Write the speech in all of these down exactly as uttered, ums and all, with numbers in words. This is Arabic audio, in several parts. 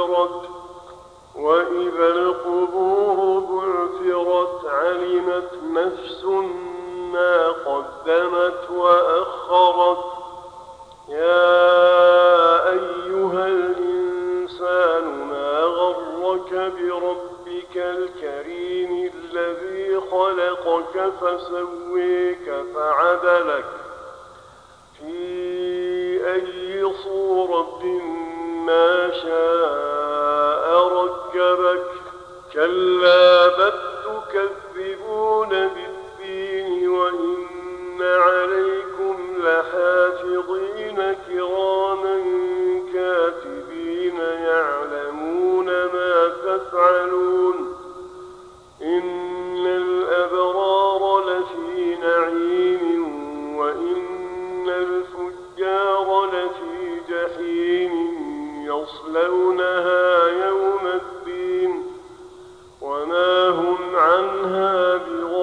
سُيِّرَتْ وَإِذَا الْقُبُورُ بُعْثِرَتْ عَلِمَتْ نَفْسٌ مَا قَدَّمَتْ وَأَخَّرَتْ يَا أَيُّهَا الْإِنسَانُ مَا غَرَّكَ بِرَبِّكَ الْكَرِيمِ الَّذِي خَلَقَكَ فَسَوَّاكَ فَعَدَلَكَ في أي صورة ما شاء ركبك كلا بل تكذبون بالدين وإن عليكم لحافظين كراما كاتبين يعلمون ما تفعلون إن الأبرار لفي نعيم وإن الفجار لفي جحيم يصلونها يوم الدين وما هم عنها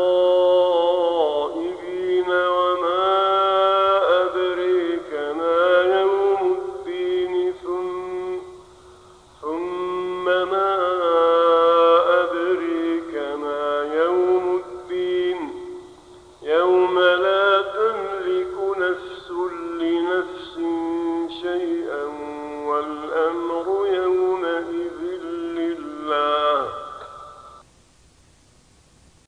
بغائبين وما أدريك ما يوم الدين ثم, ثم ما أدريك ما يوم الدين يوم